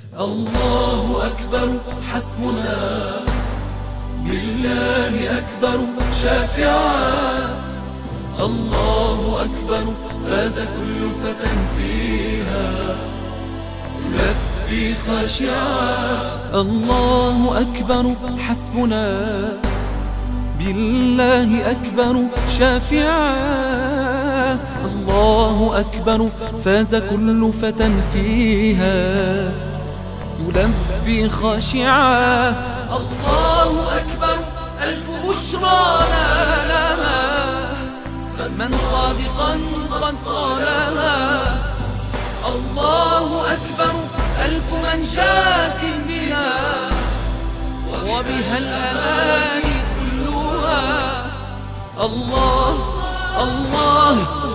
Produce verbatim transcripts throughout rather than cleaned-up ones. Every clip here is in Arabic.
الله أكبر حسبنا، بالله أكبر شافعا. الله أكبر فاز كل فتى فيها يلبي خاشعا. الله أكبر حسبنا، بالله أكبر شافعا. الله أكبر فاز كل فتى فيها يلبي خاشعا. الله أكبر ألف بشرى لها من صادقا قد قالها. الله أكبر ألف منشاة بها وبها الأماني كلها. الله الله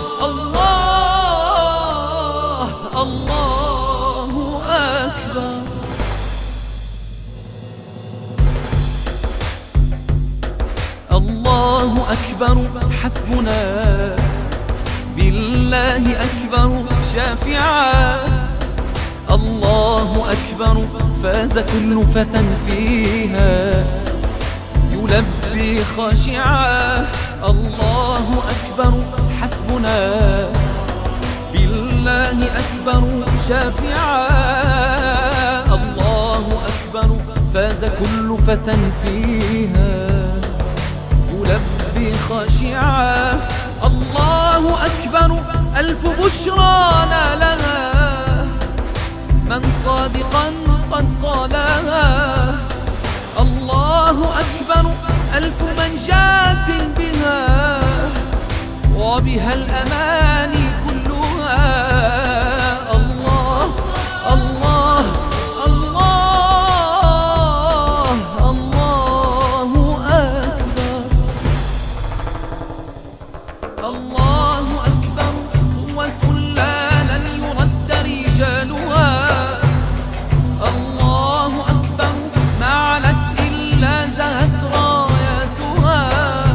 الله الله أكبر. الله أكبر حسبنا، بالله أكبر شافعا. الله أكبر فاز كل فتى فيها يلبي خاشعا. الله أكبر حسبنا، بالله أكبر شافعا. الله أكبر فاز كل فتى فيها يلبي خاشعا. الله أكبر ألف بشرى لها من صادقا قد قالها. الله أكبر ألف منشاة بها وبها الأماني كلها. الله الله الله الله أكبر. الله أكبر قوة لا لن يرد رجالها. الله أكبر ما علت إلا زهت راياتها.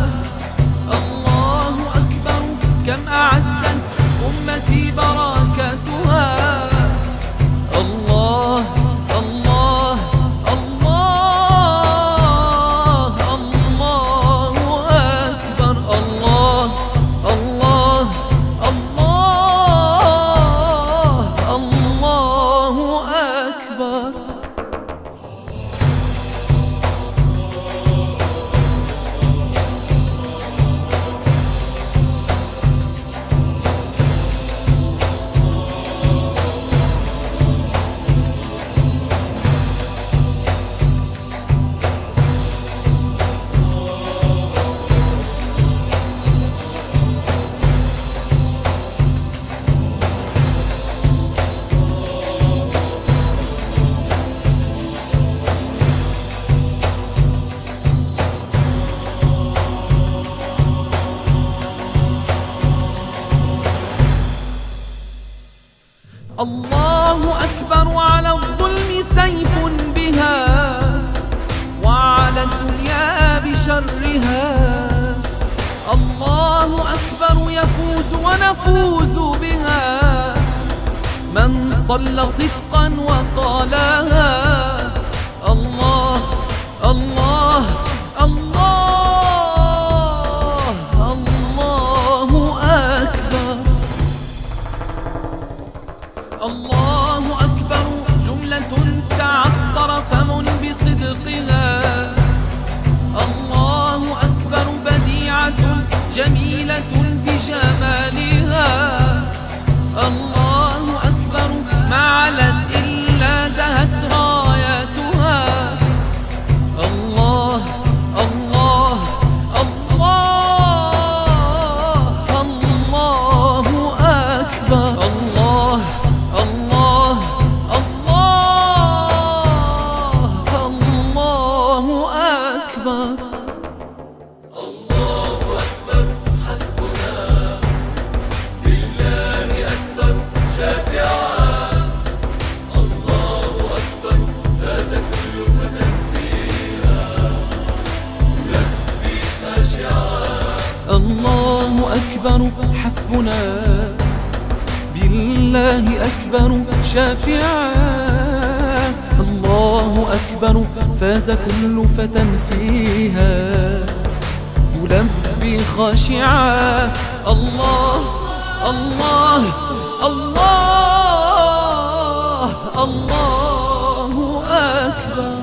الله أكبر كم أعزت أمتي بركاتها. الله الله الله الله أكبر. الله الله الله الله أكبر. الله أكبر على الظلم سيف بها وعلى الدنيا بشرها. الله أكبر يفوز ونفوز بها من صلى صدقا وقالها. الله الله الله الله أكبر. الله أكبر جملة تعطر فم بصدقها. الله أكبر بديعة جميلة بجمالها. الله أكبر ما علت إلا زهت راياتها. الله الله الله الله أكبر. الله الله الله الله أكبر. الله أكبر حسبنا، بالله أكبر شافعا. الله أكبر فاز كل فتى فيها يلبي خاشعا. الله أكبر حسبنا، بالله أكبر شافعا. أكبر فاز كل فتى فيها يلبي خاشعا الله الله الله الله أكبر.